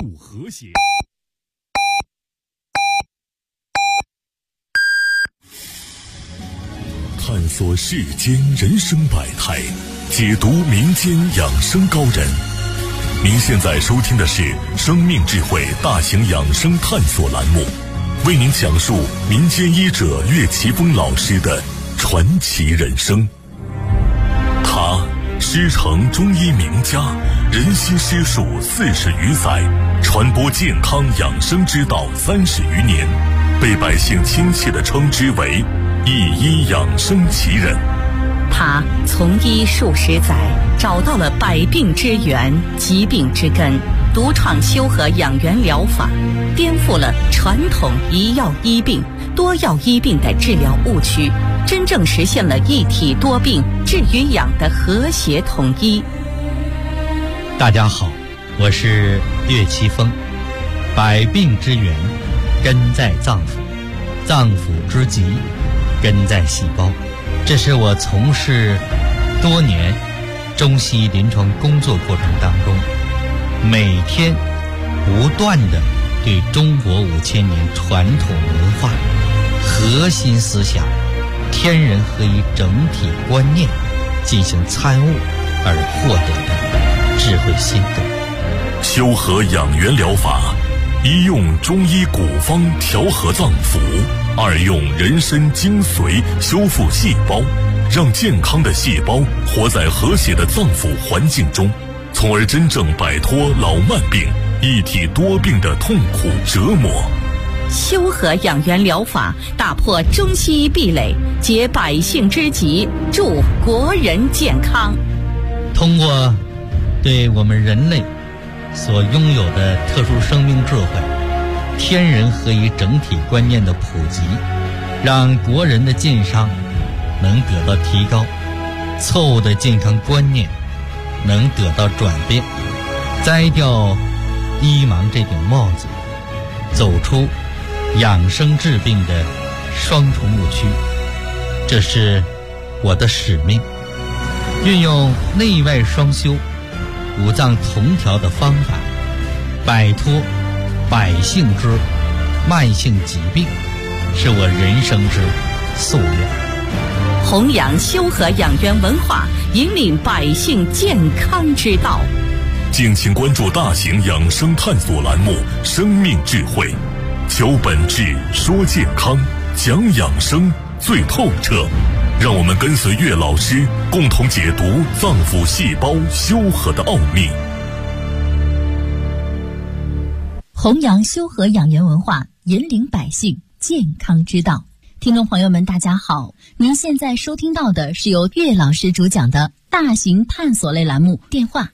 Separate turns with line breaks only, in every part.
度和谐。探索世间人生百态，解读民间养生高人。您现在收听的是生命智慧大型养生探索栏目，为您讲述民间医者岳奇峰老师的传奇人生。他师承中医名家，仁心师术40余载，传播健康养生之道30余年，被百姓亲切地称之为一医养生奇人。
他从医数十载，找到了百病之源、疾病之根，独创修和养元疗法，颠覆了传统一药医病、多药医病的治疗误区，真正实现了一体多病治与养的和谐统一。
大家好，我是岳奇峰。百病之源根在脏腑，脏腑之疾根在细胞。这是我从事多年中西医临床工作过程当中，每天不断地对中国5000年传统文化核心思想天人合一整体观念进行参悟而获得的智慧心得。
修和养元疗法，一用中医古方调和脏腑，二用人参精髓修复细胞，让健康的细胞活在和谐的脏腑环境中，从而真正摆脱老慢病、一体多病的痛苦折磨。
修和养元疗法打破中西医壁垒，解百姓之急，助国人健康。
通过对我们人类所拥有的特殊生命智慧、天人合一整体观念的普及，让国人的健康能得到提高，错误的健康观念能得到转变，摘掉医盲这顶帽子，走出养生治病的双重误区。这是我的使命，运用内外双修、五脏同调的方法，摆脱百姓之慢性疾病，是我人生之夙愿。
弘扬修和养元文化，引领百姓健康之道。
敬请关注大型养生探索栏目《生命智慧》，求本质，说健康，讲养生最透彻。让我们跟随岳老师，共同解读脏腑细胞修和的奥秘。
弘扬修和养元文化，引领百姓健康之道。听众朋友们大家好，您现在收听到的是由岳老师主讲的大型探索类栏目，电话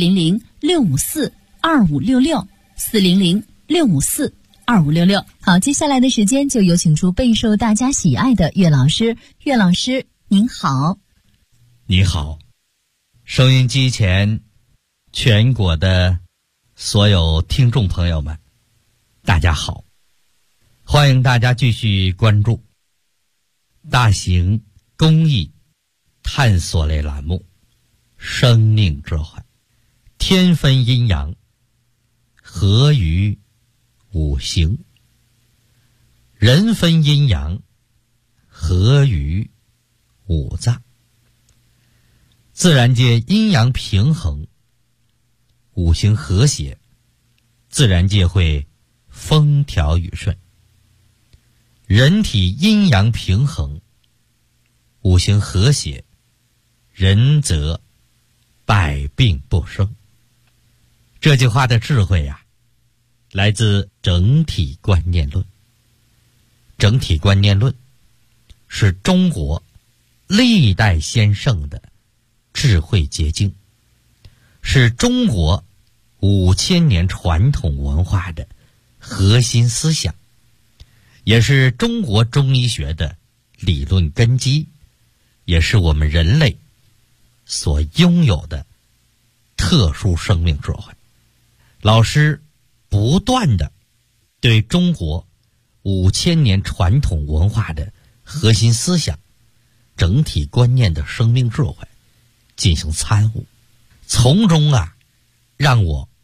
400-654-2566 400-654-2566。好，接下来的时间就有请出备受大家喜爱的岳老师。岳老师您好。
你好，收音机前全国的所有听众朋友们大家好，欢迎大家继续关注大型公益探索类栏目《生命智慧》，天分阴阳合于五行，人分阴阳合于五脏。自然界阴阳平衡，五行和谐，自然界会风调雨顺。人体阴阳平衡，五行和谐，人则百病不生。这句话的智慧呀，来自整体观念论。整体观念论是中国历代先圣的智慧结晶，是中国5000年传统文化的核心思想，也是中国中医学的理论根基，也是我们人类所拥有的特殊生命智慧。老师不断地对中国5000年传统文化的核心思想、整体观念的生命智慧进行参悟，从中让我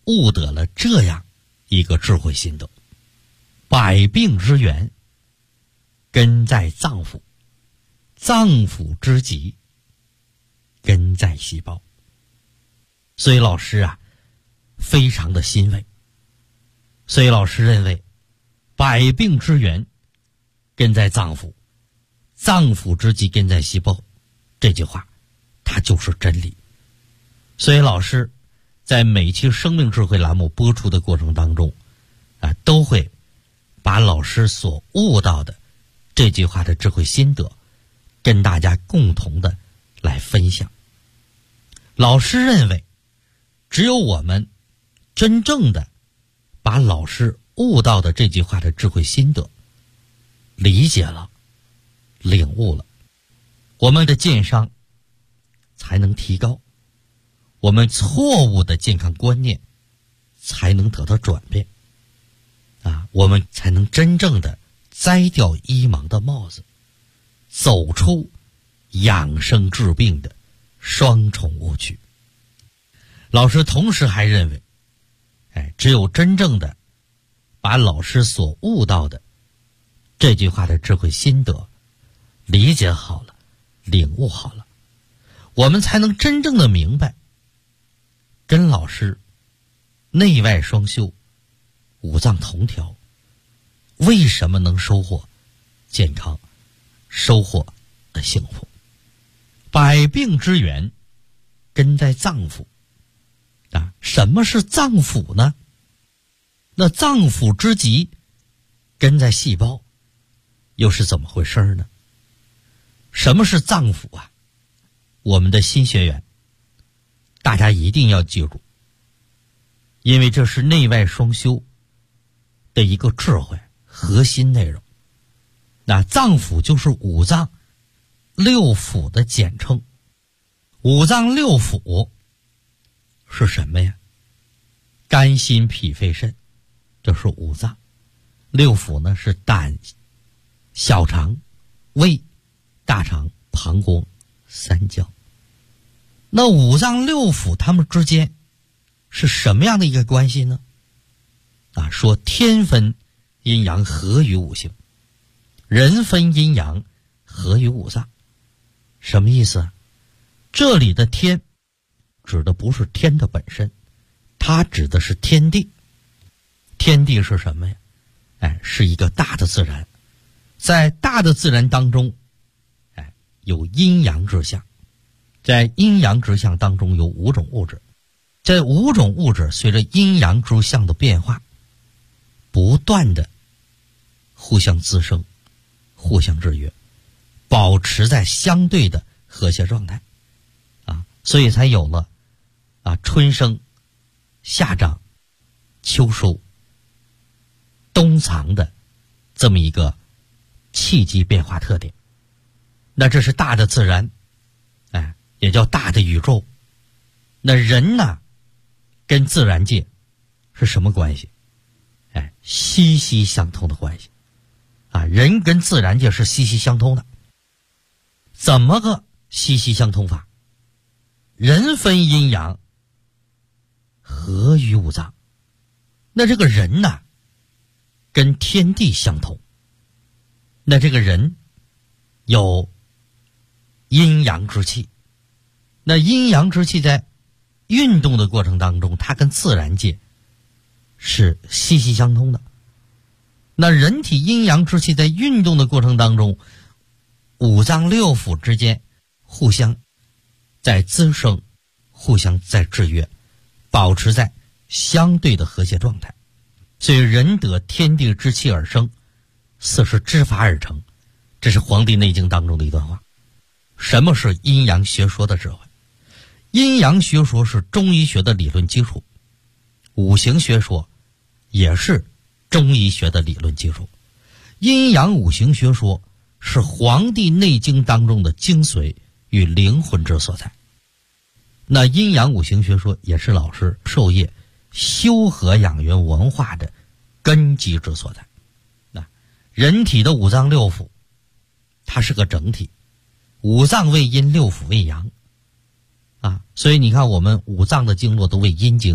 悟得了这样一个智慧心得：百病之源根在脏腑，脏腑之疾根在细胞。所以老师啊非常的欣慰。所以老师认为百病之源根在脏腑，脏腑之疾根在细胞，这句话它就是真理。所以老师在每期生命智慧栏目播出的过程当中都会把老师所悟到的这句话的智慧心得跟大家共同的来分享。老师认为只有我们真正的把老师悟到的这句话的智慧心得理解了、领悟了，我们的健商才能提高，我们错误的健康观念才能得到转变我们才能真正的摘掉医盲的帽子，走出养生治病的双重误区。老师同时还认为只有真正的把老师所悟到的这句话的智慧心得理解好了、领悟好了，我们才能真正的明白跟老师内外双修、五脏同调为什么能收获健康、收获的幸福。百病之源根在脏腑什么是脏腑呢？那脏腑之疾根在细胞，又是怎么回事呢？什么是脏腑啊？我们的新学员大家一定要记住，因为这是内外双修的一个智慧核心内容。那脏腑就是五脏六腑的简称。五脏六腑是什么呀？肝心脾肺肾，这是五脏。六腑呢是胆、小肠、胃、大肠、膀胱、三焦。那五脏六腑它们之间是什么样的一个关系呢？说天分阴阳合于五行，人分阴阳合于五脏。什么意思啊？这里的天指的不是天的本身，它指的是天地。天地是什么呀？是一个大的自然。在大的自然当中有阴阳之象，在阴阳之象当中有五种物质，这五种物质随着阴阳之象的变化不断的互相滋生、互相制约，保持在相对的和谐状态所以才有了春生、夏长、秋收、冬藏的这么一个气机变化特点。那这是大的自然也叫大的宇宙。那人呢跟自然界是什么关系？息息相通的关系人跟自然界是息息相通的。怎么个息息相通法？人分阴阳合于五脏。那这个人呢跟天地相同。那这个人有阴阳之气，那阴阳之气在运动的过程当中，它跟自然界是息息相通的。那人体阴阳之气在运动的过程当中，五脏六腑之间互相在滋生，互相在制约，保持在相对的和谐状态。所以人得天地之气而生，四是之法而成。这是《黄帝内经》当中的一段话。什么是阴阳学说的智慧？阴阳学说是中医学的理论基础，五行学说也是中医学的理论基础。阴阳五行学说是《黄帝内经》当中的精髓与灵魂之所在。那阴阳五行学说也是老师授业修和养元文化的根基之所在。人体的五脏六腑它是个整体，五脏为阴，六腑为阳所以你看我们五脏的经络都为阴经，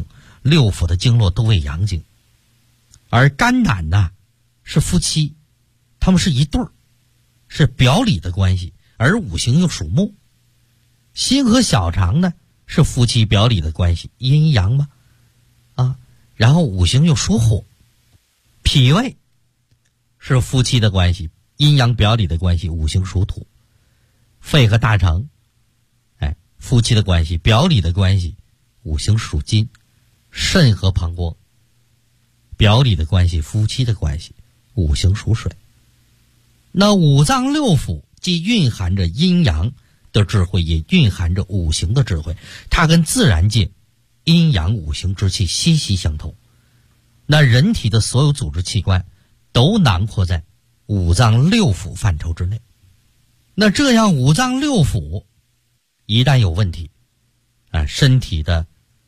六腑的经络都为阳经，而肝胆呢是夫妻，他们是一对儿，是表里的关系，而五行又属木。心和小肠呢是夫妻表里的关系，阴阳嘛，然后五行又属火。脾胃是夫妻的关系，阴阳表里的关系，五行属土。肺和大肠，夫妻的关系，表里的关系，五行属金。肾和膀胱，表里的关系，夫妻的关系，五行属水。那五脏六腑既蕴含着阴阳的智慧，也蕴含着五行的智慧，它跟自然界阴阳五行之气息息相通。那人体的所有组织器官都囊括在五脏六腑范畴之内。那这样五脏六腑一旦有问题，身体的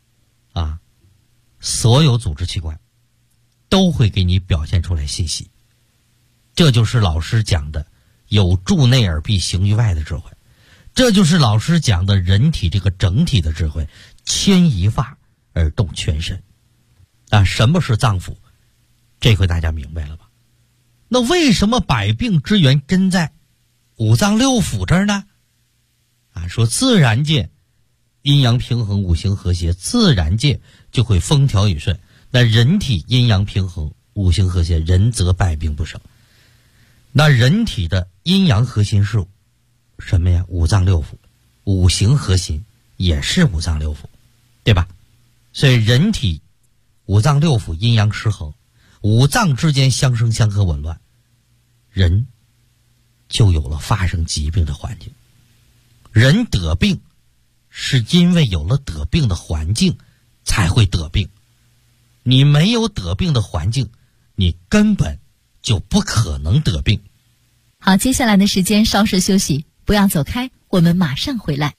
所有组织器官都会给你表现出来信息。这就是老师讲的有助内而必行于外的智慧，这就是老师讲的人体这个整体的智慧，牵一发而动全身。什么是脏腑？这回大家明白了吧？那为什么百病之源根在五脏六腑这儿呢？说自然界阴阳平衡，五行和谐，自然界就会风调雨顺。那人体阴阳平衡，五行和谐，人则百病不生。那人体的阴阳核心是什么呀？五脏六腑，五行核心也是五脏六腑，对吧？所以人体五脏六腑阴阳失衡，五脏之间相生相克紊乱，人就有了发生疾病的环境。人得病是因为有了得病的环境才会得病，你没有得病的环境，你根本就不可能得病。
好，接下来的时间稍事休息，不要走开，我们马上回来。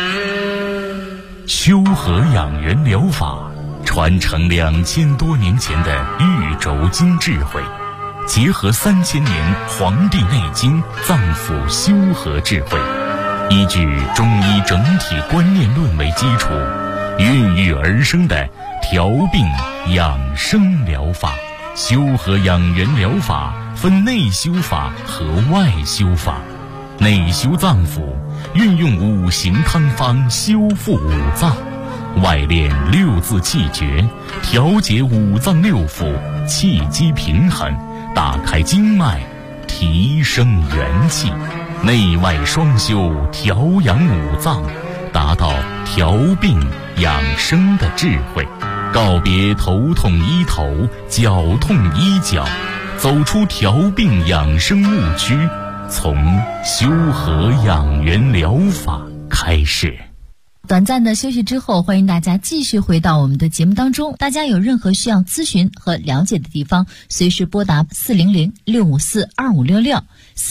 修和养元疗法传承2000多年前的玉轴经智慧，结合3000年《黄帝内经》脏腑修和智慧，依据中医整体观念论为基础，孕育而生的调病养生疗法。修和养元疗法分内修法和外修法。内修脏腑，运用五行汤方修复五脏；外练六字气诀，调节五脏六腑，气机平衡，打开经脉，提升元气。内外双修，调养五脏，达到调病养生的智慧。告别头痛医头，脚痛医脚，走出调病养生误区，从修和养元疗法开始。
短暂的休息之后，欢迎大家继续回到我们的节目当中。大家有任何需要咨询和了解的地方，随时拨打400-654-2566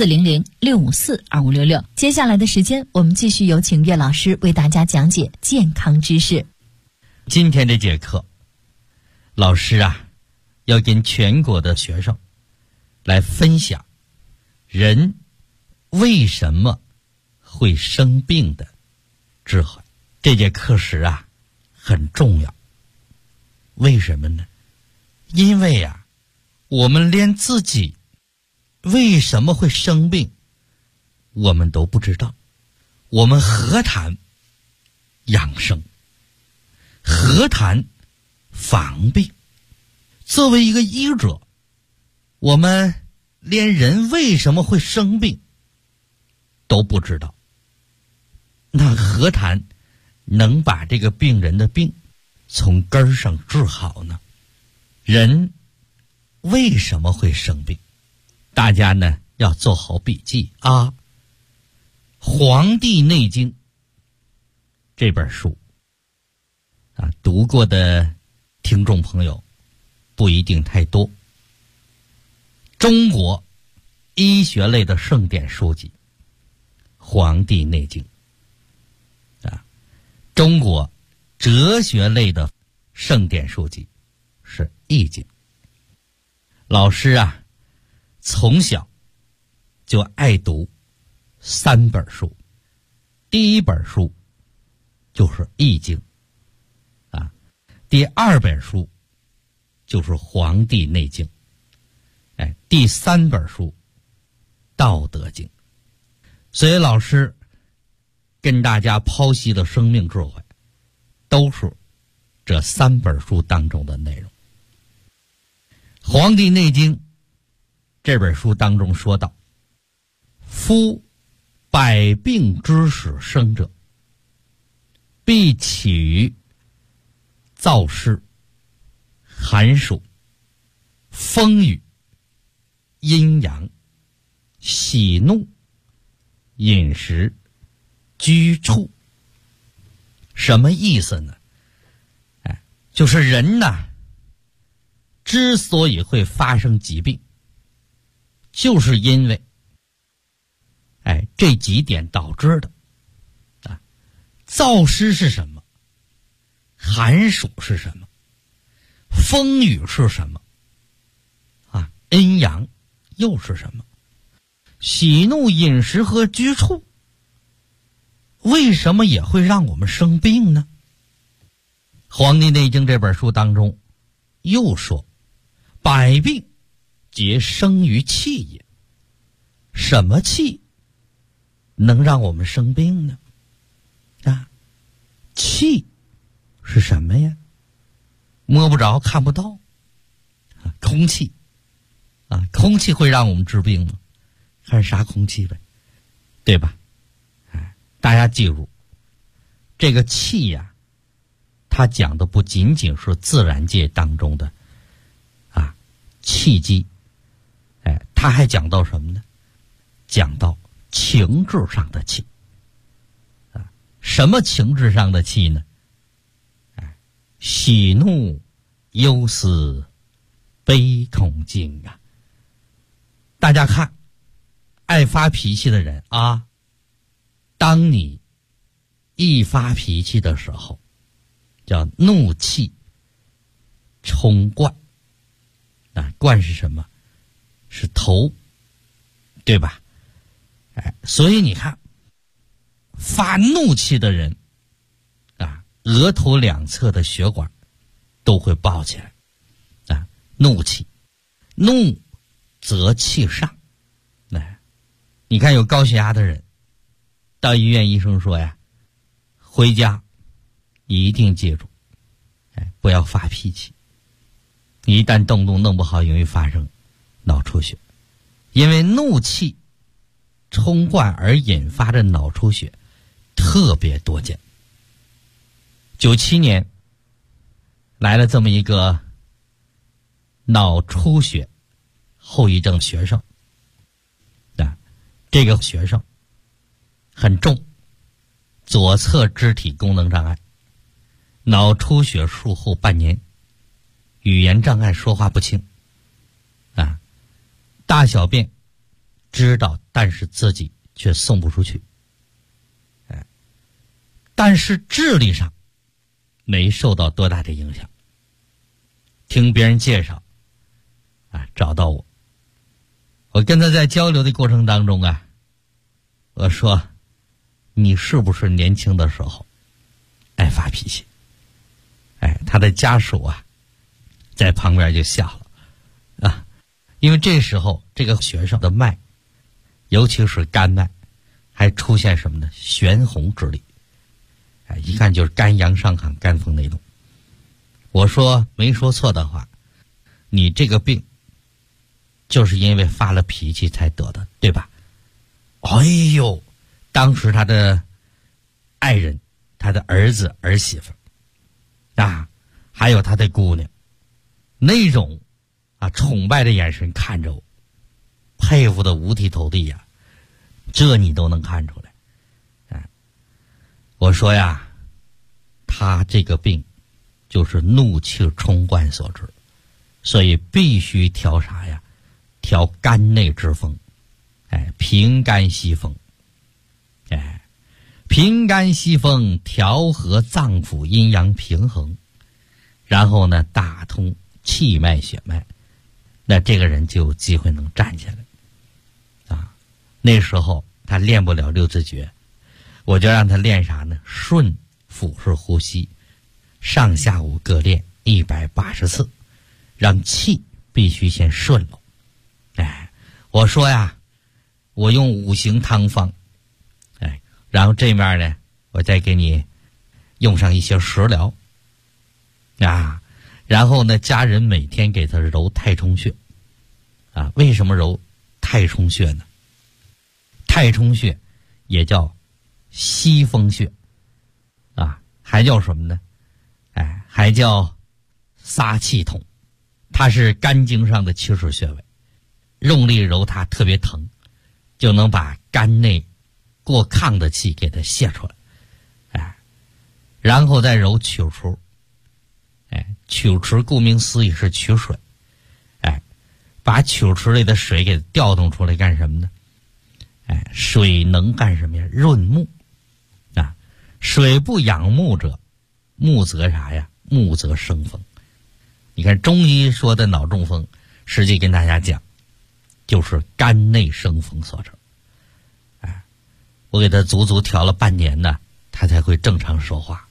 400-654-2566。接下来的时间，我们继续有请岳老师为大家讲解健康知识。
今天这节课，老师要跟全国的学生来分享人为什么会生病的智慧。这节课时很重要。为什么呢？因为我们连自己为什么会生病我们都不知道，我们何谈养生，何谈防病？作为一个医者，我们连人为什么会生病都不知道，那何谈能把这个病人的病从根儿上治好呢？人为什么会生病？大家呢要做好笔记《黄帝内经》这本书读过的听众朋友不一定太多。中国医学类的圣典书籍《黄帝内经》中国哲学类的圣典书籍是《易经》。老师从小就爱读3本书，第一本书就是《易经》 第2本书就是《黄帝内经》，第3本书《道德经》。所以老师跟大家剖析的生命智慧，都是这3本书当中的内容。《黄帝内经》这本书当中说到，夫百病之始生者，必起于燥湿、寒暑、风雨、阴阳、喜怒、饮食、居处。什么意思呢？就是人呐，之所以会发生疾病，就是因为这几点导致的。燥湿是什么？寒暑是什么？风雨是什么？阴阳又是什么？喜怒饮食和居处为什么也会让我们生病呢？《黄帝内经》这本书当中又说，百病皆生于气也。什么气能让我们生病呢？气是什么呀？摸不着看不到，空气空气会让我们治病吗？看是啥空气呗，对吧？大家记住，这个气呀，它讲的不仅仅是自然界当中的气机，它还讲到什么呢？讲到情志上的气。什么情志上的气呢？喜怒忧思悲痛惊啊！大家看，爱发脾气的人当你一发脾气的时候，叫怒气冲冠。冠是什么？是头，对吧？所以你看，发怒气的人额头两侧的血管都会爆起来。怒气，怒则气上。你看有高血压的人到医院，医生说呀，回家一定记住不要发脾气，一旦动怒弄不好容易发生脑出血，因为怒气冲冠而引发的脑出血特别多见。97年来了这么一个脑出血后遗症学生，这个学生很重，左侧肢体功能障碍，脑出血术后半年，语言障碍，说话不清，大小便知道，但是自己却送不出去，但是智力上没受到多大的影响。听别人介绍找到我，我跟他在交流的过程当中我说，你是不是年轻的时候爱发脾气？他的家属在旁边就笑了因为这时候这个学生的脉，尤其是肝脉，还出现什么呢？悬红之力，一看就是肝阳上亢，肝风内动。我说没说错的话，你这个病就是因为发了脾气才得的，对吧？哎呦，当时他的爱人，他的儿子儿媳妇还有他的姑娘，那种崇拜的眼神看着我，佩服的五体投地这你都能看出来。我说他这个病就是怒气冲冠所致，所以必须调啥呀？调肝内之风，平肝息风，平肝息风，调和脏腑阴阳平衡，然后呢打通气脉血脉，那这个人就有机会能站起来那时候他练不了六字诀，我就让他练啥呢？顺腹式呼吸， 上下午各练180次，让气必须先顺了。我说呀，我用5行汤方，然后这面呢，我再给你用上一些食疗然后呢，家人每天给他揉太冲穴为什么揉太冲穴呢？太冲穴也叫西风穴还叫什么呢？还叫撒气筒，它是肝经上的起始穴位，用力揉它特别疼，就能把肝内过亢的气给它泄出来。然后再揉曲池，曲池顾名思义是取水，把曲池里的水给调动出来干什么呢？水能干什么呀？润目水不养目者，目则啥呀？目则生风。你看中医说的脑中风，实际跟大家讲，就是肝内生风所致。我给他足足调了半年呢，他才会正常说话。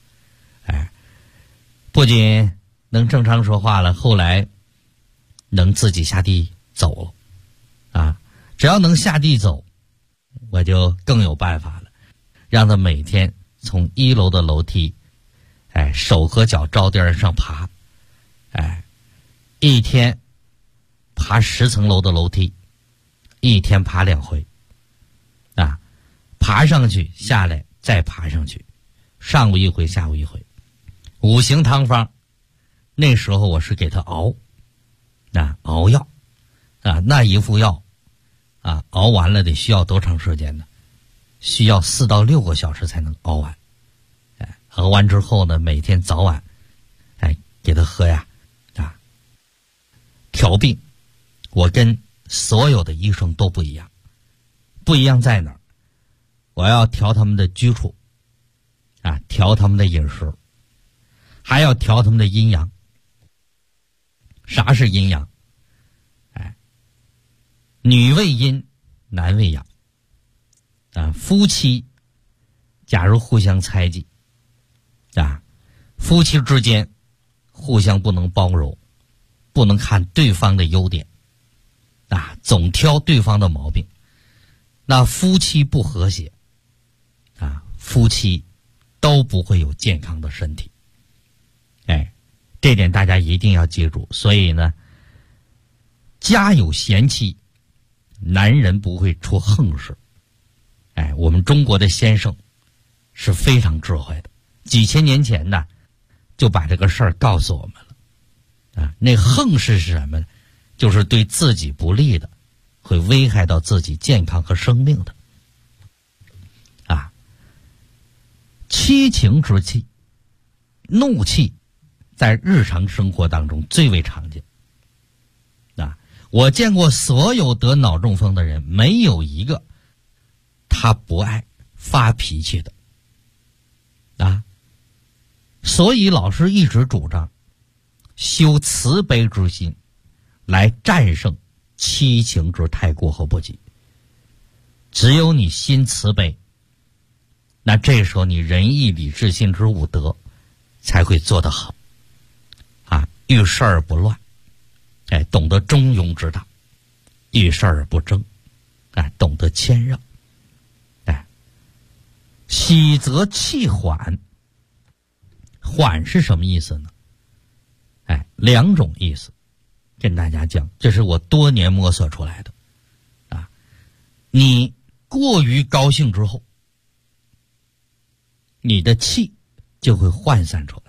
不仅能正常说话了，后来能自己下地走了只要能下地走，我就更有办法了，让他每天从1楼的楼梯手和脚着地上爬，一天爬10层楼的楼梯，一天爬2回爬上去下来再爬上去，上午1回下午1回。5行汤方那时候我是给他熬药那一副药熬完了得需要多长时间呢？需要4到6个小时才能熬完。熬完之后呢，每天早晚给他喝调病。我跟所有的医生都不一样，不一样在哪儿？我要调他们的居处调他们的饮食，还要调他们的阴阳。啥是阴阳？女为阴，男为阳夫妻假如互相猜忌夫妻之间互相不能包容，不能看对方的优点总挑对方的毛病，那夫妻不和谐夫妻都不会有健康的身体。这点大家一定要记住。所以呢，家有贤妻，男人不会出横事。我们中国的先生是非常智慧的，几千年前呢就把这个事儿告诉我们了那横事是什么呢？就是对自己不利的，会危害到自己健康和生命的七情之气，怒气在日常生活当中最为常见我见过所有得脑中风的人，没有一个他不爱发脾气的所以老师一直主张修慈悲之心，来战胜七情之太过和不及。只有你心慈悲，那这时候你仁义礼智信之五德才会做得好遇事而不乱，懂得中庸之道，遇事而不争，懂得谦让，喜则气缓。缓是什么意思呢？2种意思跟大家讲，这是我多年摸索出来的你过于高兴之后，你的气就会涣散出来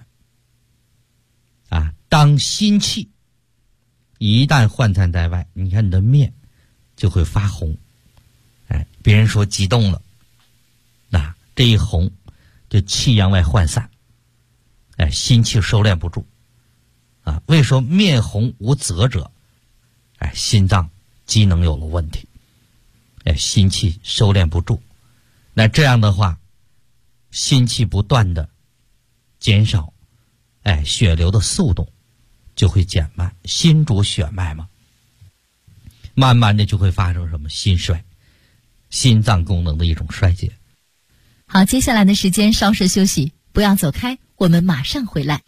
当心气一旦涣散在外，你看你的面就会发红别人说激动了这一红就气阳外涣散心气收敛不住为说面红无泽者心脏机能有了问题心气收敛不住，那这样的话心气不断的减少血流的速度就会减慢，心主血脉嘛，慢慢的就会发生什么心衰，心脏功能的一种衰竭。
好，接下来的时间稍事休息，不要走开， 我们马上回来。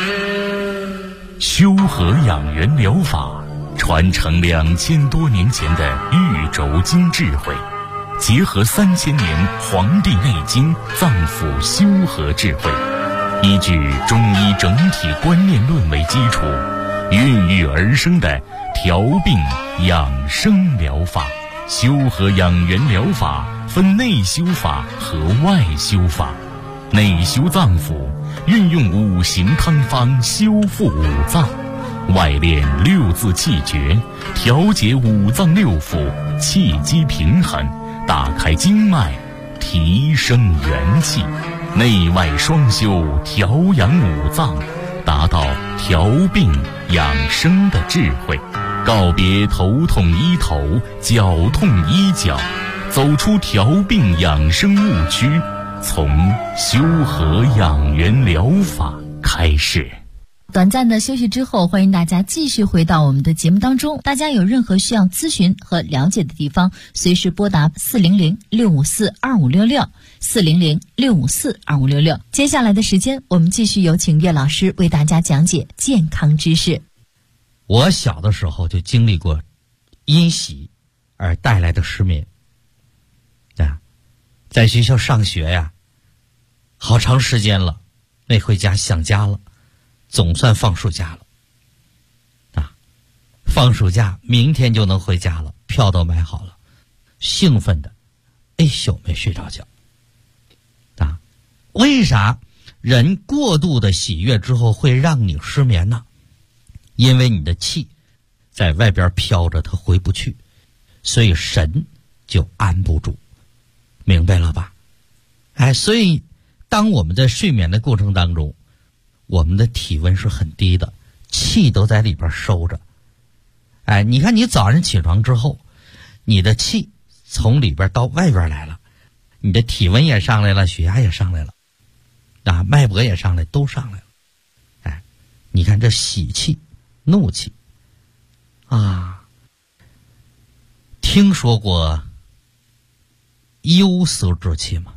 修和养元疗法传承2000多年前的玉轴经智慧，结合3000年《黄帝内经》脏腑修和智慧，依据中医整体观念论为基础，孕育而生的调病养生疗法。修和养元疗法分内修法和外修法。内修脏腑，运用五行汤方修复五脏；外练六字气诀，调节五脏六腑，气机平衡，打开经脉，提升元气。内外双修，调养五脏，达到调病养生的智慧。告别头痛医头，脚痛医脚，走出调病养生误区，从修和养元疗法开始。
短暂的休息之后，欢迎大家继续回到我们的节目当中。大家有任何需要咨询和了解的地方，随时拨打400-654-2566 400-654-2566。接下来的时间，我们继续有请岳老师为大家讲解健康知识。
我小的时候就经历过因喜而带来的失眠在学校上学呀，好长时间了，没回家，想家了，总算放暑假了放暑假明天就能回家了，票都买好了，兴奋的一宿没睡着觉为啥人过度的喜悦之后会让你失眠呢？因为你的气在外边飘着，它回不去，所以神就安不住，明白了吧？所以当我们在睡眠的过程当中，我们的体温是很低的，气都在里边收着。你看你早上起床之后，你的气从里边到外边来了，你的体温也上来了，血压也上来了脉搏也上来，都上来了。你看这喜气怒气听说过忧思之气吗？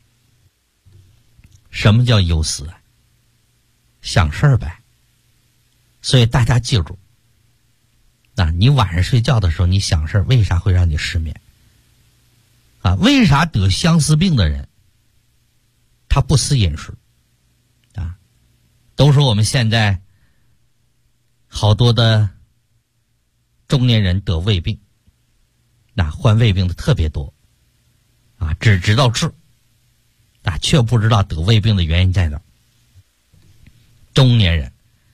什么叫忧思想事儿呗。所以大家记住你晚上睡觉的时候你想事儿，为啥会让你失眠为啥得相思病的人他不思饮食都说我们现在好多的中年人得胃病患胃病的特别多只知道治却不知道得胃病的原因在哪儿。中年人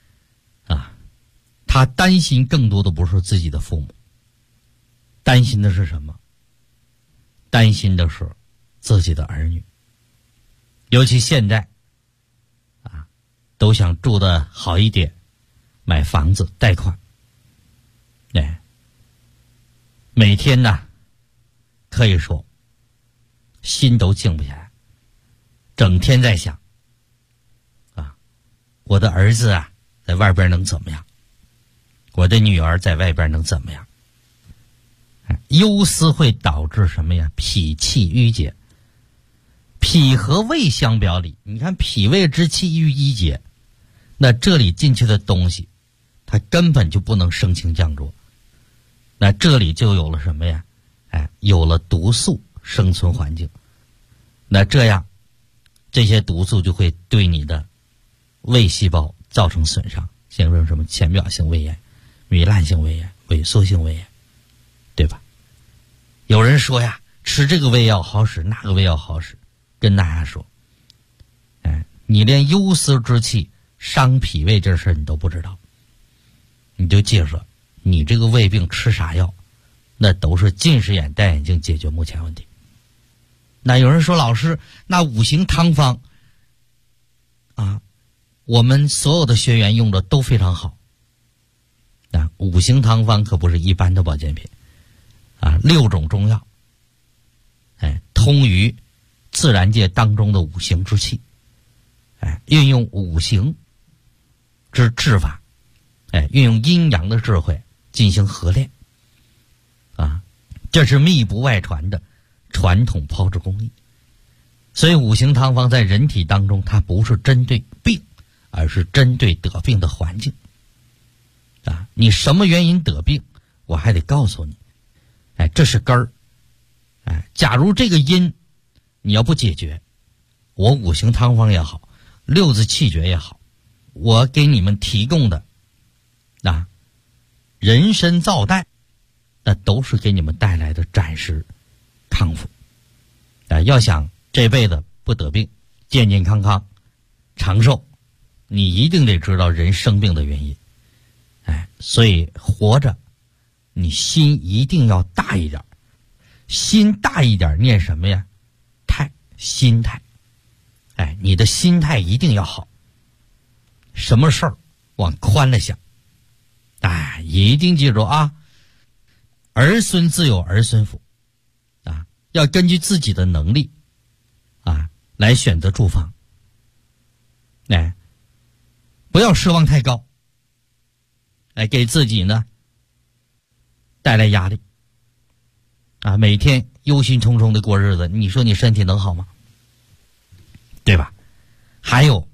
他担心更多的不是自己的父母，担心的是什么？担心的是自己的儿女。尤其现在都想住得好一点，买房子贷款每天可以说心都静不下来，整天在想我的儿子在外边能怎么样，我的女儿在外边能怎么样。忧思会导致什么呀？脾气郁结。脾和胃相表里，你看脾胃之气郁结，那这里进去的东西它根本就不能升清降浊，那这里就有了什么呀？有了毒素生存环境。那这样这些毒素就会对你的胃细胞造成损伤，形成什么浅表性胃炎、糜烂性胃炎、萎缩性胃炎，对吧？有人说吃这个胃药好使，那个胃药好使，跟大家说你连忧思之气伤脾胃这事你都不知道，你就记着你这个胃病吃啥药，那都是近视眼戴眼镜解决目前问题。那有人说老师，那五行汤方我们所有的学员用的都非常好五行汤方可不是一般的保健品6种中药通于自然界当中的五行之气运用五行之治法运用阴阳的智慧进行合炼这是密不外传的传统炮制工艺所以五行汤方在人体当中，它不是针对病，而是针对得病的环境。啊，你什么原因得病，我还得告诉你，哎，这是根儿。哎，假如这个因你要不解决，我五行汤方也好，六字气诀也好，我给你们提供的啊人参皂苷，那都是给你们带来的暂时康复。要想这辈子不得病，健健康康长寿，你一定得知道人生病的原因。哎，所以活着你心一定要大一点，心大一点念什么呀？心态。哎，你的心态一定要好，什么事儿往宽了想。哎，一定记住啊，儿孙自有儿孙福啊，要根据自己的能力啊来选择住房。哎，不要奢望太高，来给自己呢带来压力啊，每天忧心忡忡的过日子，你说你身体能好吗？对吧？还有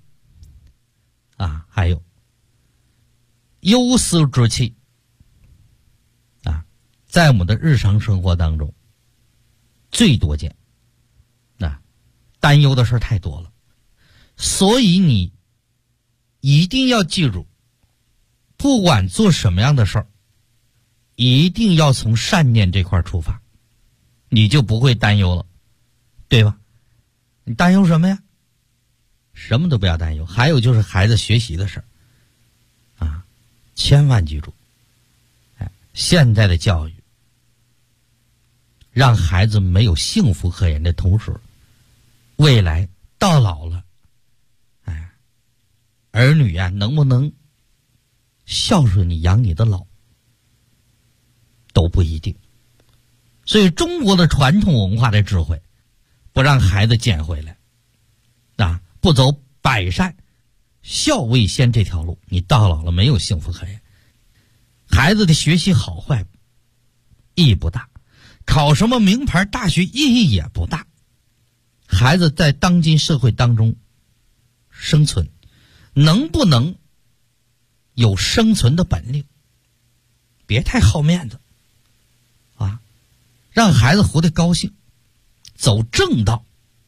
忧思之气啊，在我们的日常生活当中最多见。担忧的事太多了，所以你一定要记住，不管做什么样的事儿，一定要从善念这块出发，你就不会担忧了，对吧？你担忧什么呀？什么都不要担忧。还有就是孩子学习的事儿啊，千万记住，现在的教育让孩子没有幸福可言的同时，未来到老了，儿女啊能不能孝顺你养你的老都不一定。所以中国的传统文化的智慧，不让孩子捡回来啊，不走百善孝为先这条路，你到老了没有幸福可言。孩子的学习好坏意义不大，考什么名牌大学意义也不大。孩子在当今社会当中生存，能不能有生存的本领，别太好面子啊，让孩子活得高兴，走正道，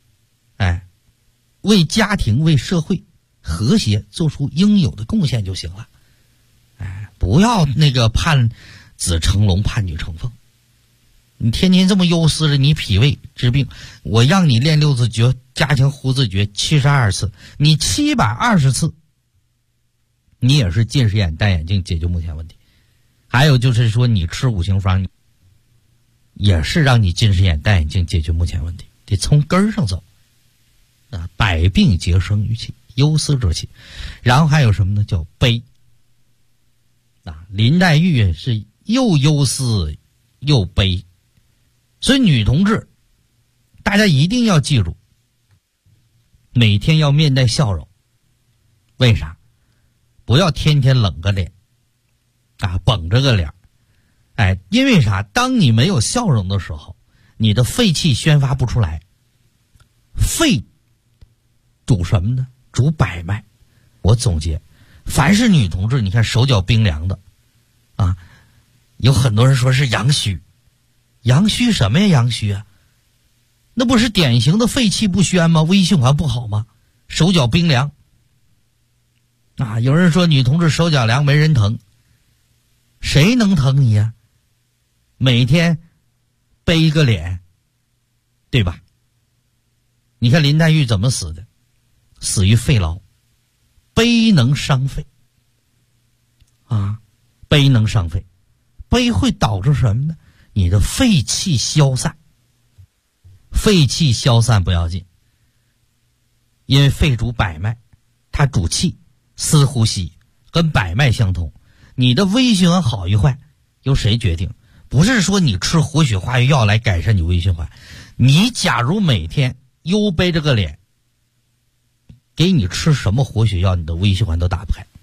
为家庭为社会和谐做出应有的贡献就行了。不要那个盼子成龙盼女成凤，你天天这么忧思着你脾胃治病，我让你练六字诀加强呼字诀72次，你720次你也是近视眼戴眼镜解决目前问题。还有就是说你吃五行方也是让你近视眼戴眼镜解决目前问题，得从根儿上走啊，百病皆生于气，忧思之气。然后还有什么呢？叫悲啊，林黛玉是又忧思又悲。所以女同志大家一定要记住，每天要面带笑容。为啥？不要天天冷个脸啊，绷着个脸。因为啥？当你没有笑容的时候，你的肺气宣发不出来。肺主什么呢？主百脉。我总结，凡是女同志，你看手脚冰凉的啊，有很多人说是阳虚。阳虚什么呀？阳虚啊，那不是典型的肺气不宣吗？微循环不好吗？手脚冰凉啊！有人说女同志手脚凉没人疼，谁能疼你呀？每天背一个脸，对吧？你看林黛玉怎么死的？死于肺痨。悲能伤肺啊，悲能伤肺。悲会导致什么呢？你的肺气消散。肺气消散不要紧，因为肺主百脉，它主气，司呼吸，跟百脉相通。你的微循环好与坏由谁决定？不是说你吃活血化瘀药来改善你微循环。你假如每天又背着个脸，给你吃什么活血药，你的微循环都打不开。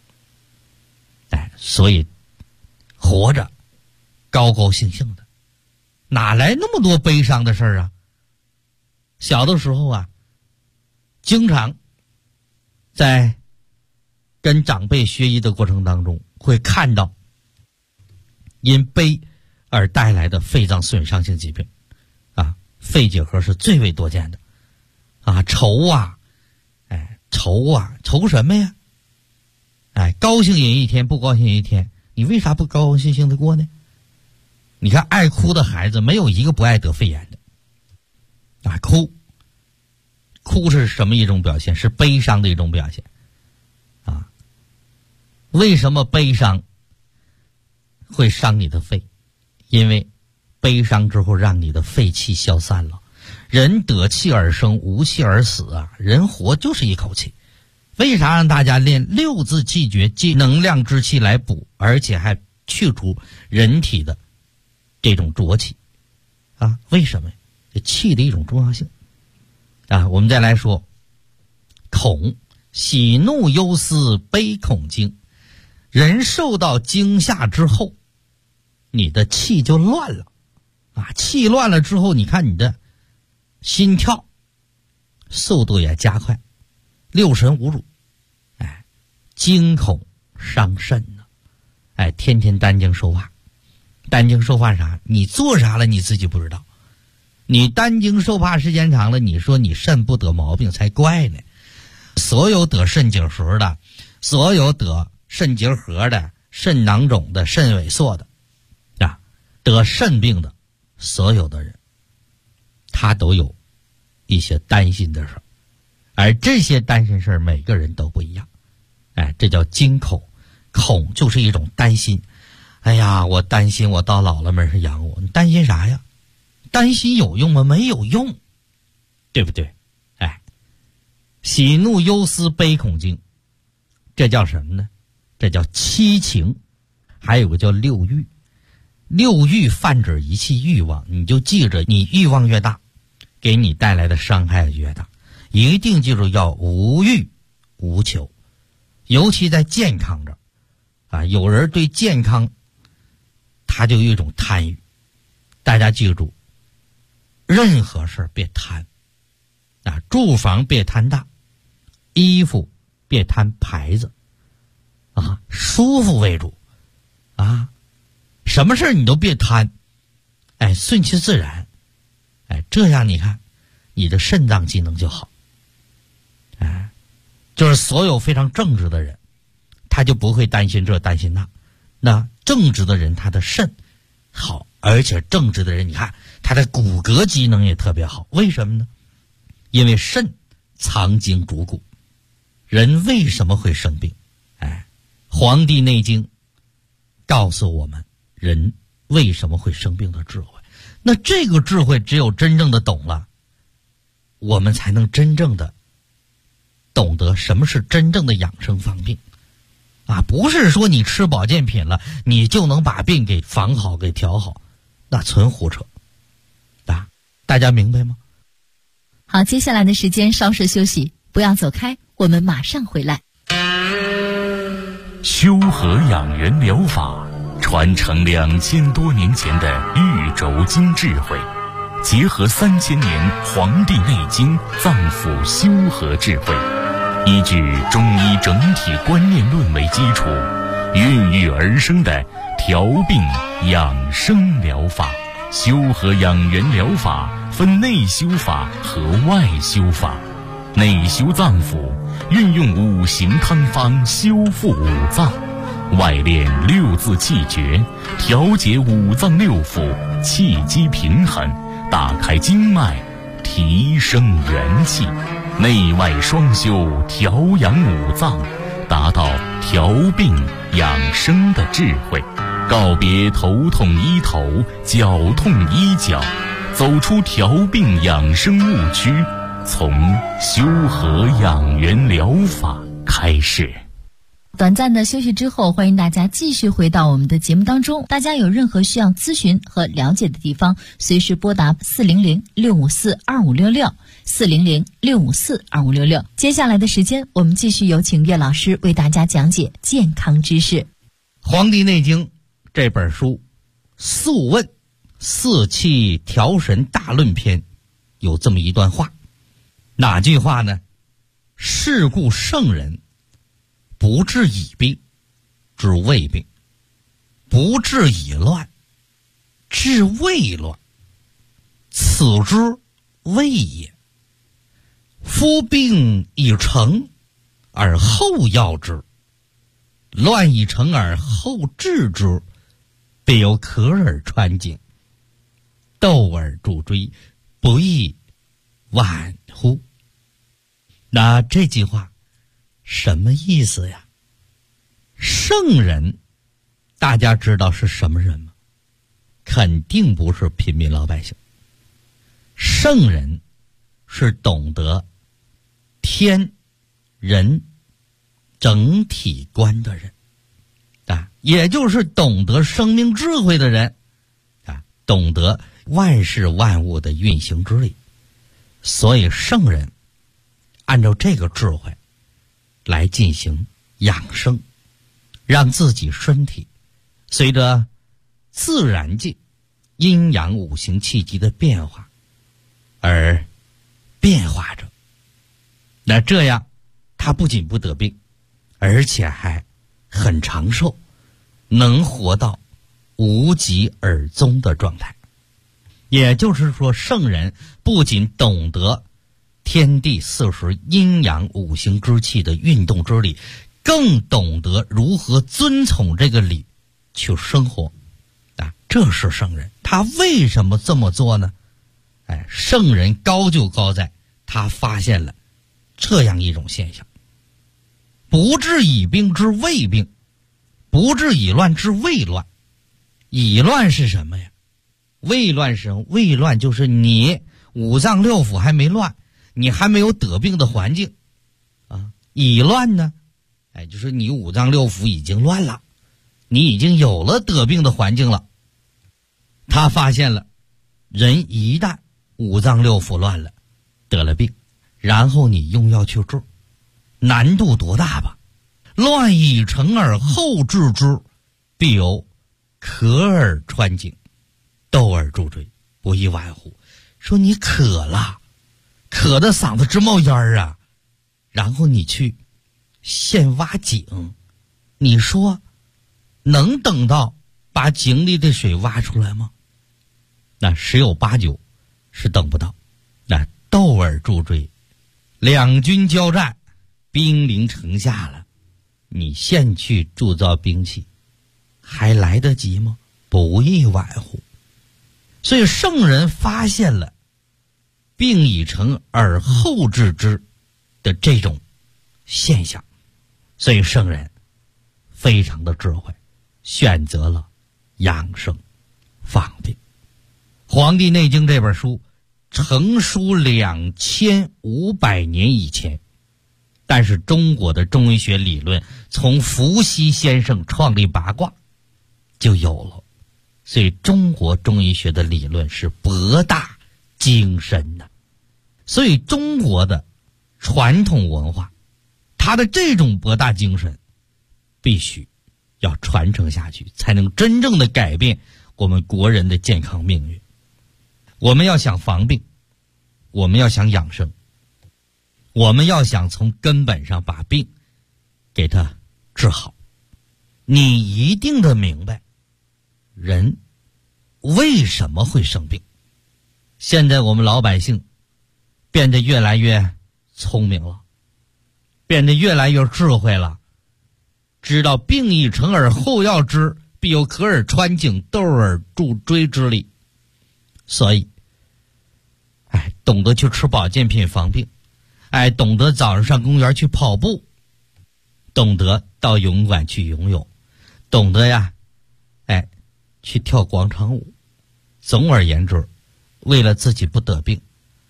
所以活着高高兴兴的，哪来那么多悲伤的事儿啊？ 小的时候啊，经常在跟长辈学医的过程当中，会看到因悲而带来的肺脏损伤性疾病啊，肺结核是最为多见的啊。愁啊，愁什么呀？高兴饮一天，不高兴饮一天，你为啥不高高兴兴的过呢？你看爱哭的孩子没有一个不爱得肺炎的啊。哭是什么一种表现？是悲伤的一种表现啊。为什么悲伤会伤你的肺？因为悲伤之后让你的肺气消散了。人得气而生，无气而死啊。人活就是一口气。为啥让大家练六字气诀，借能量之气来补，而且还去除人体的这种浊气啊？为什么？这气的一种重要性啊。我们再来说恐，喜怒忧思悲恐惊。人受到惊吓之后，你的气就乱了啊。气乱了之后，你看你的心跳速度也加快，六神无主，惊恐伤肾呢。天天担惊受怕。担惊受怕啥？你做啥了你自己不知道。你担惊受怕时间长了，你说你肾不得毛病才怪呢。所有得肾结核的，所有得肾结核的、肾囊肿的、肾萎缩的啊，得肾病的所有的人，他都有一些担心的事儿，而这些担心事儿每个人都不一样。这叫惊恐。恐就是一种担心。哎呀，我担心我到老了没人养我。你担心啥呀？担心有用吗？没有用，对不对？喜怒忧思悲恐惊，这叫什么呢？这叫七情。还有个叫六欲。六欲泛指一切欲望，你就记着，你欲望越大，给你带来的伤害越大。一定记住要无欲无求。尤其在健康这啊，有人对健康他就有一种贪欲。大家记住，任何事别贪啊，住房别贪大，衣服别贪牌子啊，舒服为主啊，什么事你都别贪，顺其自然，这样你看你的肾脏机能就好。就是所有非常正直的人，他就不会担心这担心那。那正直的人他的肾好，而且正直的人你看他的骨骼机能也特别好。为什么呢？因为肾藏精主骨。人为什么会生病？黄帝内经告诉我们人为什么会生病的智慧。那这个智慧只有真正的懂了，我们才能真正的懂得什么是真正的养生防病啊！不是说你吃保健品了你就能把病给防好给调好，那纯胡扯啊！大家明白吗？
好，接下来的时间稍事休息，不要走开，我们马上回来。
修和养元疗法传承2000多年前的玉轴经智慧，结合3000年《黄帝内经》脏腑修和智慧，依据中医整体观念论为基础，孕育而生的调病养生疗法。修和养元疗法分内修法和外修法。内修脏腑，运用5行汤方修复5脏；外练6字气诀，调节5脏6腑，气机平衡，打开经脉，提升元气。内外双修，调养5脏，达到调病养生的智慧。告别头痛医头，脚痛医脚，走出调病养生误区，从修和养元疗法开始。
短暂的休息之后，欢迎大家继续回到我们的节目当中。大家有任何需要咨询和了解的地方，随时拨打400-654-2566 400-654-2566。接下来的时间，我们继续有请岳老师为大家讲解健康知识。
黄帝内经这本书《素问·四气调神大论篇》 有这么一段话，哪句话呢？是故圣人不治已病，治未病；不治已乱，治未乱。此之谓也。夫病已成而后药之，乱已成而后治之，必有可耳穿颈，斗而助追，不亦晚乎？那这句话什么意思呀？圣人大家知道是什么人吗？肯定不是平民老百姓。圣人是懂得天人整体观的人啊，也就是懂得生命智慧的人啊，懂得万事万物的运行之理。所以圣人按照这个智慧来进行养生，让自己身体随着自然界阴阳五行气机的变化而变化着。那这样他不仅不得病，而且还很长寿，能活到无疾而终的状态。也就是说，圣人不仅懂得天地四时阴阳五行之气的运动之理，更懂得如何遵从这个理去生活啊，这是圣人。他为什么这么做呢？圣人高就高在他发现了这样一种现象：不治已病之未病，不治已乱之未乱。已乱是什么呀？未乱是什么？未乱就是你五脏六腑还没乱，你还没有得病的环境啊。已乱呢，就是你五脏六腑已经乱了，你已经有了得病的环境了。他发现了，人一旦五脏六腑乱了，得了病，然后你用药去治，难度多大吧？乱已成而后治之，必有渴而穿颈，斗而助追，不亦晚乎？说你渴了，渴得嗓子直冒烟啊，然后你去现挖井，你说能等到把井里的水挖出来吗？那十有八九是等不到。那斗而助追，两军交战，兵临城下了，你现去铸造兵器还来得及吗？不亦晚乎？所以圣人发现了病已成而后治之的这种现象，所以圣人非常的智慧，选择了养生防病。《黄帝内经》这本书成书2500年以前，但是中国的中医学理论从伏羲先生创立八卦就有了，所以中国中医学的理论是博大精深的。所以中国的传统文化，它的这种博大精深必须要传承下去，才能真正的改变我们国人的健康命运。我们要想防病，我们要想养生，我们要想从根本上把病给它治好，你一定得明白人为什么会生病。现在我们老百姓变得越来越聪明了，变得越来越智慧了，知道病已成而后药之，必有渴而穿颈，斗而助追之理。所以懂得去吃保健品防病，懂得早上上公园去跑步，懂得到游泳馆去游泳，懂得去跳广场舞。总而言之，为了自己不得病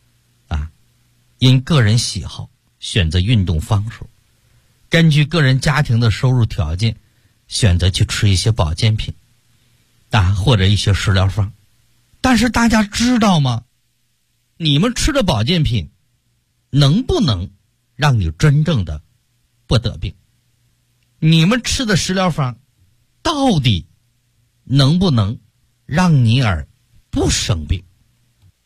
因个人喜好选择运动方式，根据个人家庭的收入条件选择去吃一些保健品或者一些食疗方。但是大家知道吗？你们吃的保健品能不能让你真正的不得病？你们吃的食疗方到底能不能让你而不生病？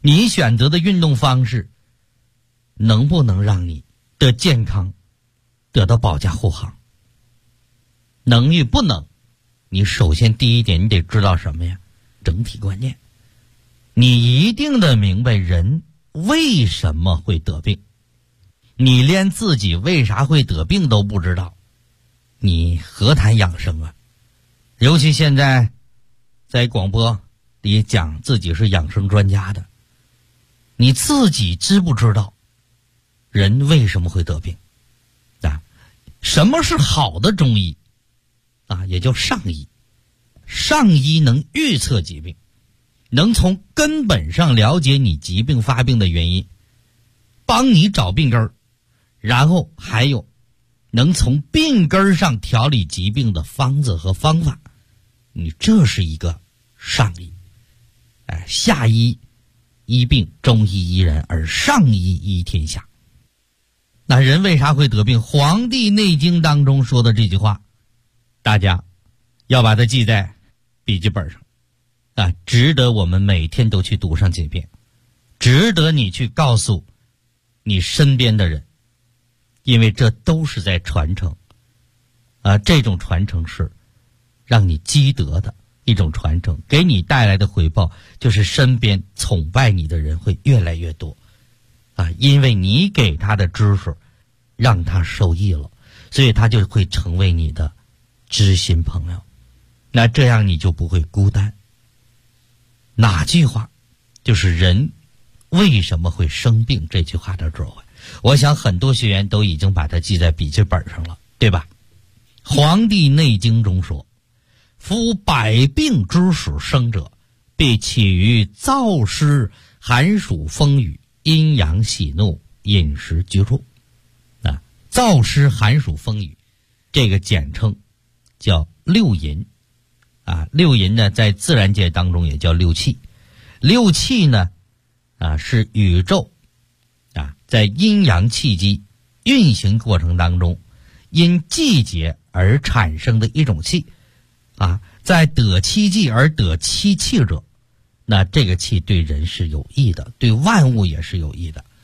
你选择的运动方式能不能让你的健康得到保驾护航？能与不能，你首先第一点你得知道什么呀？整体观念。你一定得明白人为什么会得病。你连自己为啥会得病都不知道，你何谈养生啊？尤其现在在广播里讲自己是养生专家的，你自己知不知道人为什么会得病啊？什么是好的中医啊？也叫上医。上医能预测疾病，能从根本上了解你疾病发病的原因，帮你找病根儿，然后还有能从病根上调理疾病的方子和方法。你这是一个上医。下医医病，中医医人，而上医医天下。那人为啥会得病？《黄帝内经》当中说的这句话，大家要把它记在笔记本上啊，值得我们每天都去读上几遍，值得你去告诉你身边的人，因为这都是在传承啊，这种传承是让你积德的一种传承，给你带来的回报就是身边崇拜你的人会越来越多啊，因为你给他的知识让他受益了，所以他就会成为你的知心朋友，那这样你就不会孤单。哪句话？就是人为什么会生病这句话的智慧。我想很多学员都已经把它记在笔记本上了，对吧？《黄帝内经》中说，夫百病之始生者，必起于燥湿寒暑风雨阴阳喜怒饮食居住。燥湿寒暑风雨这个简称叫六淫啊，六淫呢在自然界当中也叫六气。六气呢是宇宙在阴阳气机运行过程当中因季节而产生的一种气在得其季而得其气者，那这个气对人是有益的，对万物也是有益的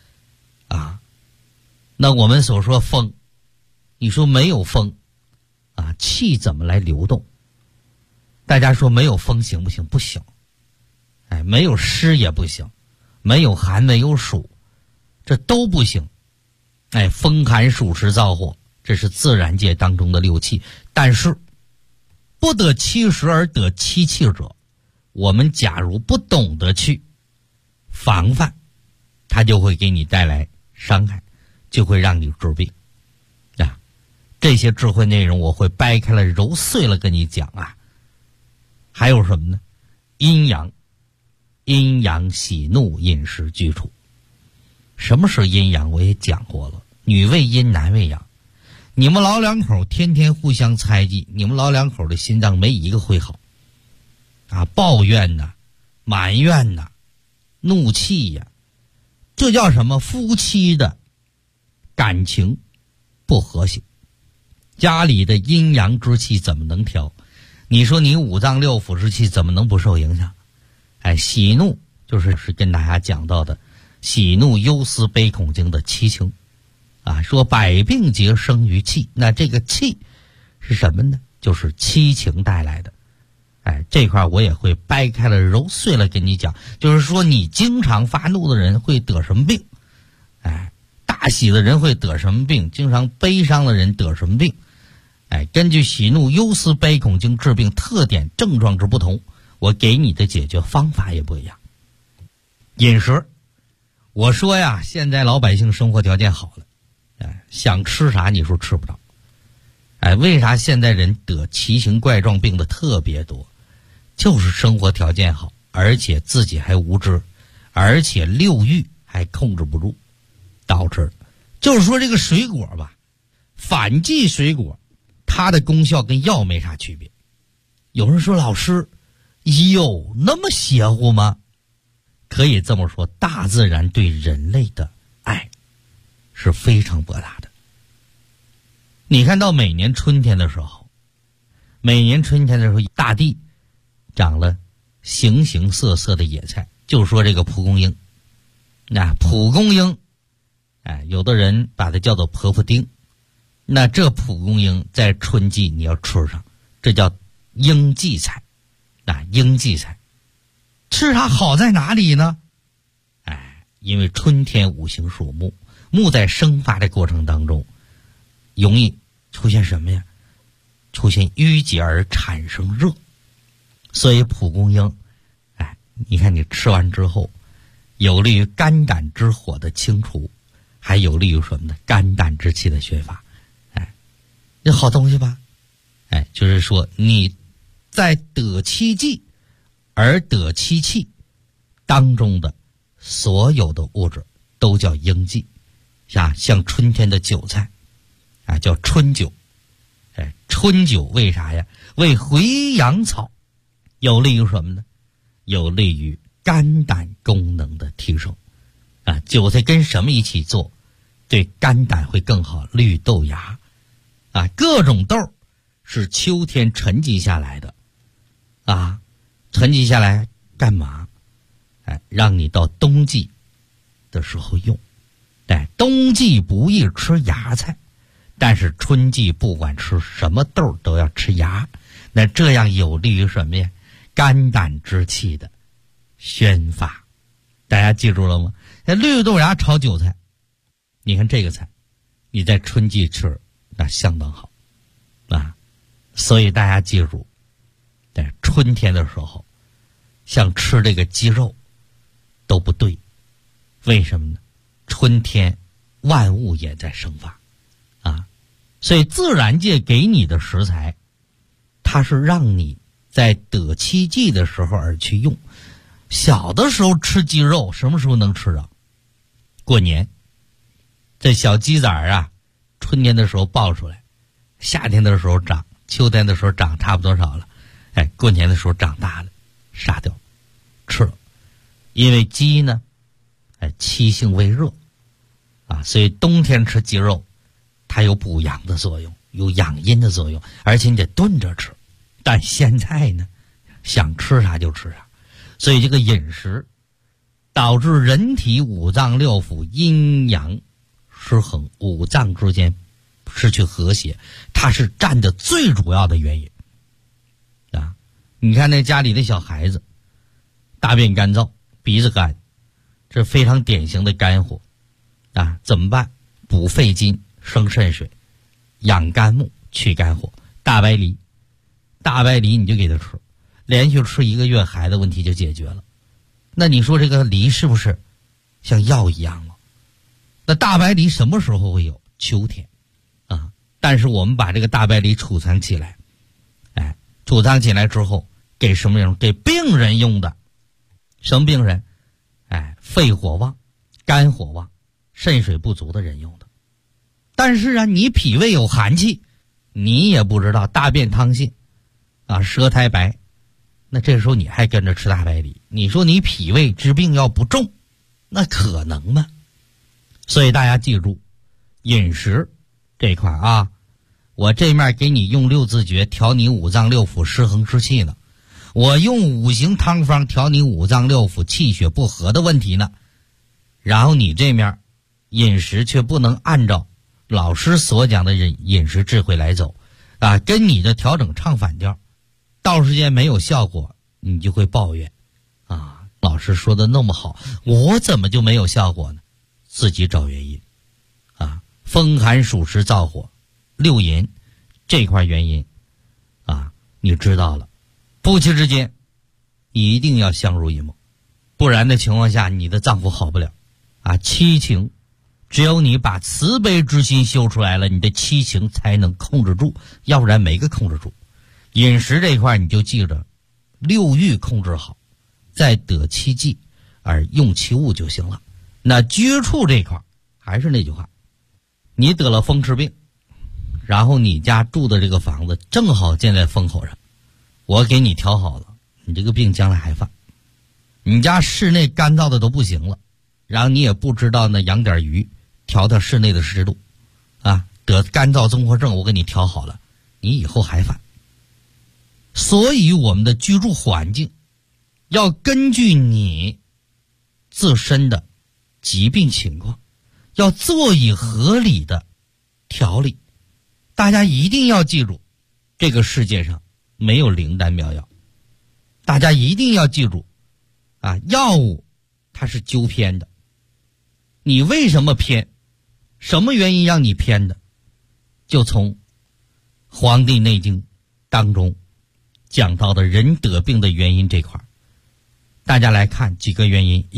那我们所说风，你说没有风气怎么来流动？大家说没有风行不行？不行。没有湿也不行，没有寒没有暑，这都不行。风寒暑湿燥火，这是自然界当中的六气。但是不得其时而得其气者，我们假如不懂得去防范，它就会给你带来伤害，就会让你治病这些智慧内容我会掰开了揉碎了跟你讲还有什么呢？阴阳喜怒饮食居处。什么是阴阳？我也讲过了，女为阴，男为阳。你们老两口天天互相猜忌，你们老两口的心脏没一个会好抱怨埋怨怒气这叫什么？夫妻的感情不和谐，家里的阴阳之气怎么能调？你说你五脏六腑之气怎么能不受影响？喜怒就是跟大家讲到的喜怒忧思悲恐惊的七情说百病皆生于气，那这个气是什么呢？就是七情带来的。这块我也会掰开了揉碎了跟你讲，就是说你经常发怒的人会得什么病，大喜的人会得什么病，经常悲伤的人得什么病。根据喜怒忧思悲恐惊治病特点症状之不同，我给你的解决方法也不一样。饮食，我说现在老百姓生活条件好了，想吃啥你说吃不着。为啥现在人得奇形怪状病的特别多？就是生活条件好，而且自己还无知，而且六欲还控制不住导致的。就是说这个水果吧，反季水果它的功效跟药没啥区别。有人说老师有那么邪乎吗？可以这么说，大自然对人类的爱是非常博大的。你看到每年春天的时候，大地长了形形色色的野菜，就说这个蒲公英那蒲公英，有的人把它叫做婆婆丁。那这蒲公英在春季你要吃上，这叫应季菜。应季菜吃它好在哪里呢？因为春天五行属木，木在生发的过程当中容易出现什么呀？出现淤结而产生热。所以蒲公英你看你吃完之后有利于肝胆之火的清除，还有利于什么呢？肝胆之气的宣发。这好东西吧？就是说你在得气季而得气气当中的所有的物质都叫应季。像春天的韭菜叫春韭。春韭为啥呀？为回阳草，有利于什么呢？有利于肝胆功能的提升。韭菜跟什么一起做对肝胆会更好？绿豆芽各种豆是秋天沉积下来的沉积下来干嘛？让你到冬季的时候用。冬季不宜吃芽菜，但是春季不管吃什么豆都要吃芽。那这样有利于什么呀？肝胆之气的宣发。大家记住了吗？绿豆芽炒韭菜，你看这个菜你在春季吃那相当好所以大家记住，在春天的时候像吃这个鸡肉都不对。为什么呢？春天万物也在生发所以自然界给你的食材它是让你在得气季的时候而去用。小的时候吃鸡肉什么时候能吃到？过年。这小鸡崽春天的时候抱出来，夏天的时候长，秋天的时候长差不多少了，过年的时候长大了，杀掉吃了。因为鸡呢气性为热所以冬天吃鸡肉它有补阳的作用，有养阴的作用，而且你得炖着吃。但现在呢想吃啥就吃啥，所以这个饮食导致人体五脏六腑阴阳失衡，五脏之间失去和谐，它是占的最主要的原因你看那家里的小孩子大便干燥，鼻子干，这非常典型的肝火怎么办？补肺金，生肾水，养肝木，去肝火。大白梨你就给他吃，连续吃1个月，孩子问题就解决了。那你说这个梨是不是像药一样了？那大白梨什么时候会有？秋天但是我们把这个大白梨储藏起来，储藏起来之后给什么人？给病人用的。什么病人？肺火旺，肝火旺，肾水不足的人用的。但是你脾胃有寒气，你也不知道，大便溏泻舌苔白，那这时候你还跟着吃大白梨，你说你脾胃之病要不重，那可能吗？所以大家记住，饮食这块我这面给你用6字诀调你五脏六腑失衡之气呢，我用五行汤方调你五脏六腑气血不和的问题呢，然后你这面饮食却不能按照老师所讲的饮食智慧来走跟你的调整唱反调，到时间没有效果，你就会抱怨老师说的那么好，我怎么就没有效果呢？自己找原因风寒暑湿燥火六淫这块原因你知道了，夫妻之间一定要相濡以沫，不然的情况下你的脏腑好不了七情只有你把慈悲之心修出来了，你的七情才能控制住，要不然没个控制住。饮食这一块你就记着6欲控制好，在得其剂而用其物就行了。那居处这块还是那句话，你得了风湿病，然后你家住的这个房子正好建在风口上，我给你调好了，你这个病将来还犯。你家室内干燥的都不行了，然后你也不知道呢，养点鱼调调室内的湿度得干燥综合症，我给你调好了，你以后还犯。所以我们的居住环境要根据你自身的疾病情况，要做以合理的调理。大家一定要记住，这个世界上没有灵丹妙药。大家一定要记住药物它是纠偏的。你为什么偏？什么原因让你偏的？就从《黄帝内经》当中讲到的人得病的原因这块，大家来看几个原因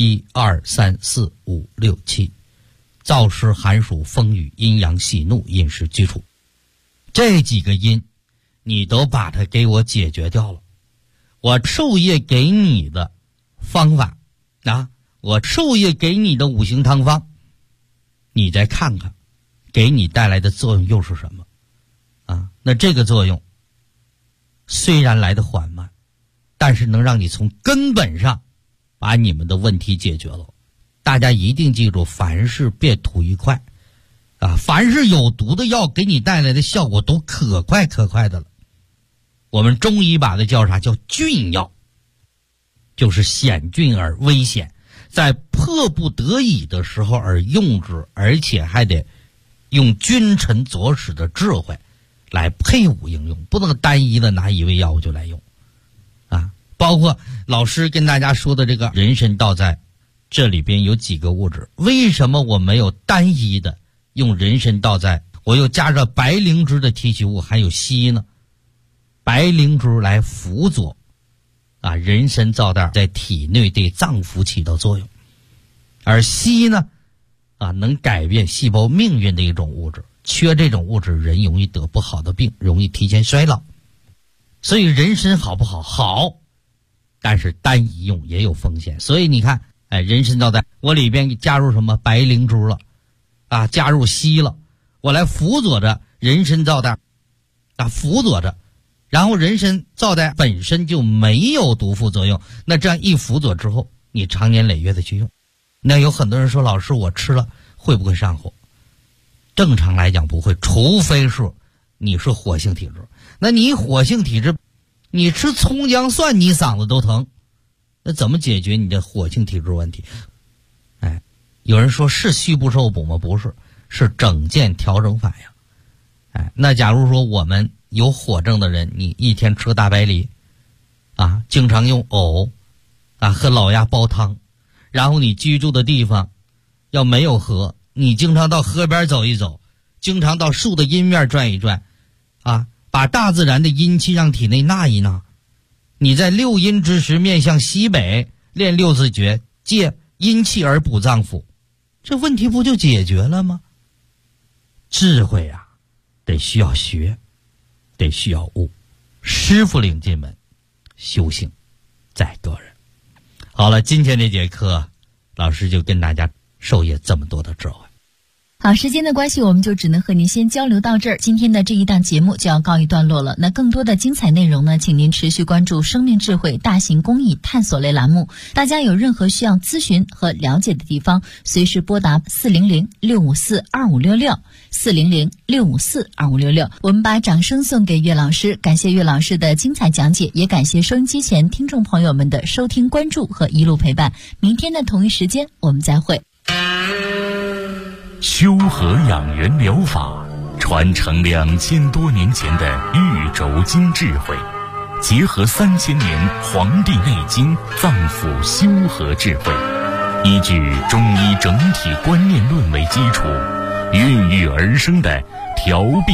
：1、2、3、4、5、6、7，燥湿寒暑风雨阴阳喜怒饮食居处，这几个因你都把它给我解决掉了。我授业给你的方法我授业给你的五行汤方，你再看看给你带来的作用又是什么那这个作用虽然来得缓慢，但是能让你从根本上把你们的问题解决了。大家一定记住，凡事别图一快凡是有毒的药给你带来的效果都可快的了。我们中医把它叫啥？叫峻药，就是险峻而危险，在迫不得已的时候而用之，而且还得用君臣佐使的智慧来配伍应用，不能单一的拿一味药物就来用包括老师跟大家说的这个人参皂苷，这里边有几个物质，为什么我没有单一的用人参皂苷，我又加上白灵芝的提取物还有硒呢？白灵芝来辅佐人参皂苷在体内对脏腑起到作用，而硒呢能改变细胞命运的一种物质，缺这种物质人容易得不好的病，容易提前衰老。所以人参好不好？好，但是单一用也有风险。所以你看人参皂苷我里边加入什么白灵芝了加入硒了，我来辅佐着人参皂苷辅佐着，然后人参皂苷本身就没有毒副作用，那这样一辅佐之后，你长年累月的去用，那有很多人说老师我吃了会不会上火？正常来讲不会，除非是你是火性体质。那你火性体质，你吃葱姜蒜你嗓子都疼，那怎么解决你的火性体质问题？有人说是虚不受补吗？不是，是整件调整法呀。那假如说我们有火症的人，你一天吃大白梨经常用藕和老鸭煲汤，然后你居住的地方要没有河，你经常到河边走一走，经常到树的阴面转一转把大自然的阴气让体内纳一纳。你在六阴之时面向西北练六字诀，借阴气而补脏腑，这问题不就解决了吗？智慧得需要学，得需要悟，师傅领进门，修行在个人。好了，今天这节课老师就跟大家授业这么多的智慧。
好，时间的关系，我们就只能和您先交流到这儿。今天的这一档节目就要告一段落了。那更多的精彩内容呢，请您持续关注生命智慧大型公益探索类栏目。大家有任何需要咨询和了解的地方，随时拨打400-654-2566 400-654-2566。我们把掌声送给岳老师，感谢岳老师的精彩讲解，也感谢收音机前听众朋友们的收听关注和一路陪伴。明天的同一时间我们再会。
修和养元疗法传承2000多年前的玉轴经智慧，结合3000年《黄帝内经》脏腑修和智慧，依据中医整体观念论为基础，孕育而生的调病